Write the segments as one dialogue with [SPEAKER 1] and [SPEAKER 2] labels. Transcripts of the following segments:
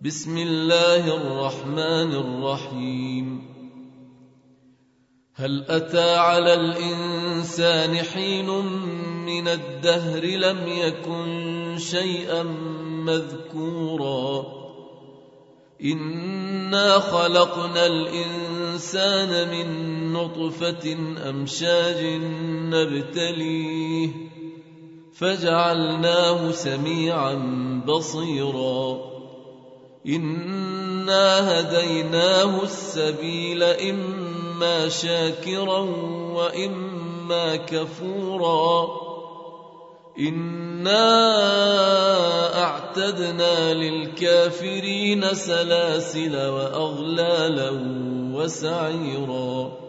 [SPEAKER 1] بسم الله الرحمن الرحيم. هل أتى على الإنسان حين من الدهر لم يكن شيئا مذكورا إنا خلقنا الإنسان من نطفة أمشاج نبتليه فجعلناه سميعا بصيرا إنا هديناه السبيل إما شاكرا وإما كفورا إنا أعتدنا للكافرين سلاسل وأغلالا وسعيرا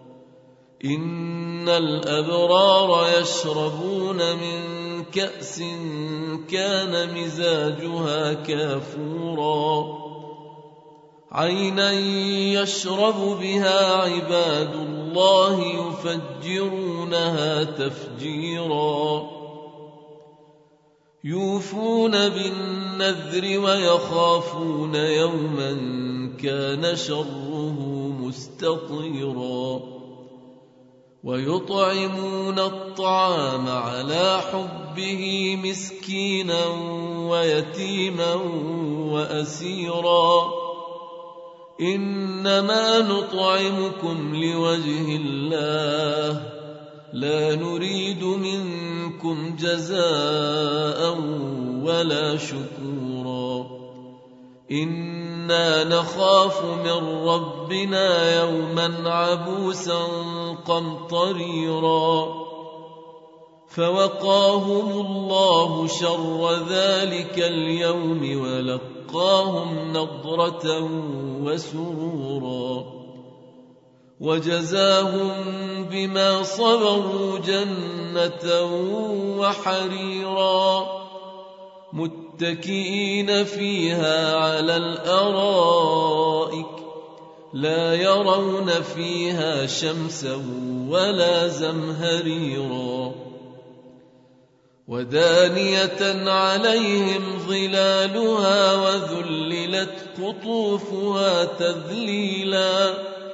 [SPEAKER 1] إن الأبرار يشربون من كأس كان مزاجها كافورا عينا يشرب بها عباد الله يفجرونها تفجيرا يوفون بالنذر ويخافون يوما كان شره مستطيرا ويطعمون الطعام على حبه مسكينا ويتيما وأسيرا إنما نطعمكم لوجه الله لا نريد منكم جزاء ولا شكورا إنا نخاف من ربنا يوما عبوسا قمطريرا فوقاهم الله شر ذلك اليوم ولقاهم نضرة وسرورا وجزاهم بما صبروا جنة وحريرا متكئين فيها على الأرائك لا يرون فيها شمسا ولا زمهريرا ودانية عليهم ظلالها وذللت قطوفها تذليلا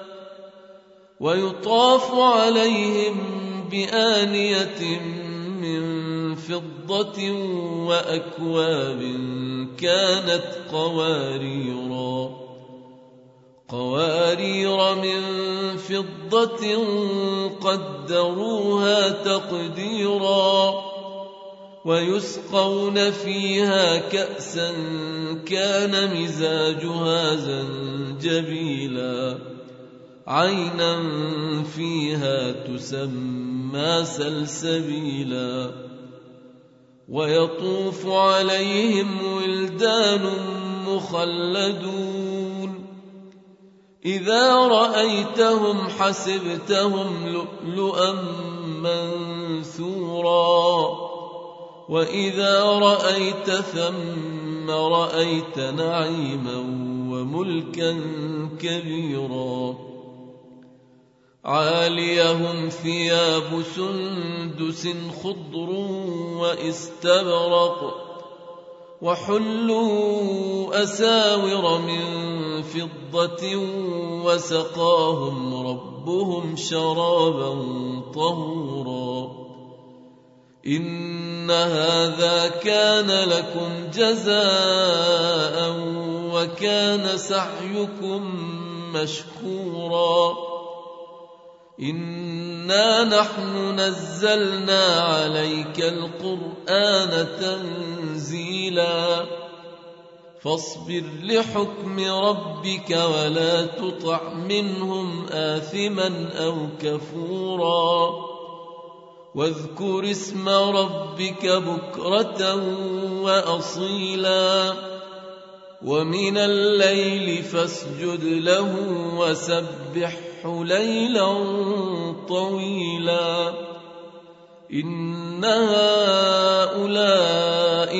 [SPEAKER 1] ويطاف عليهم بآنية من فضة وأكواب كانت قوارير من فضة قدروها تقديرا ويسقون فيها كأسا كان مزاجها زنجبيلا عينا فيها تسمى سلسبيلا ويطوف عليهم ولدان مخلدون إذا رأيتهم حسبتهم لؤلؤا منثورا وإذا رأيت ثم رأيت نعيما وملكا كبيرا عاليهم ثياب سندس خضر واستبرق وحلوا أساور من فضة وسقاهم ربهم شرابا طهورا إن هذا كان لكم جزاء وكان سعيكم مشكورا إنا نحن نزلنا عليك القرآن تنزيلا فاصبر لحكم ربك ولا تطع منهم آثما أو كفورا واذكر اسم ربك بكرة وأصيلا ومن الليل فاسجد له وسبحه ليلا طويلا إن هؤلاء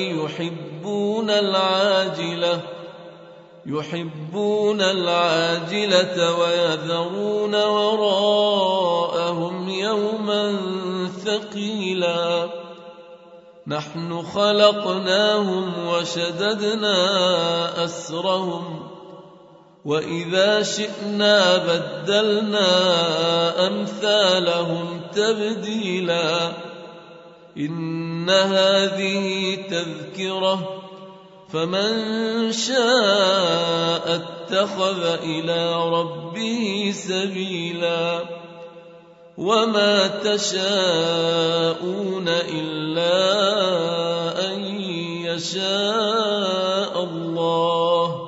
[SPEAKER 1] يحبون العاجلة ويذرون وراءهم يوما ثقيلا نحن خلقناهم وشددنا أسرهم وإذا شئنا بدلنا أمثالهم تبديلا إن هذه تذكرة فمن شاء اتخذ إلى ربه سبيلا وما تشاءون إلا أن يشاء الله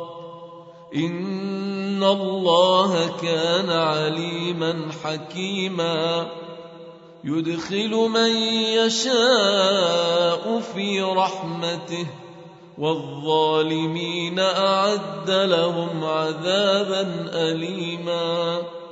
[SPEAKER 1] إن الله كان عليما حكيما يدخل من يشاء في رحمته والظالمين أعد لهم عذابا أليما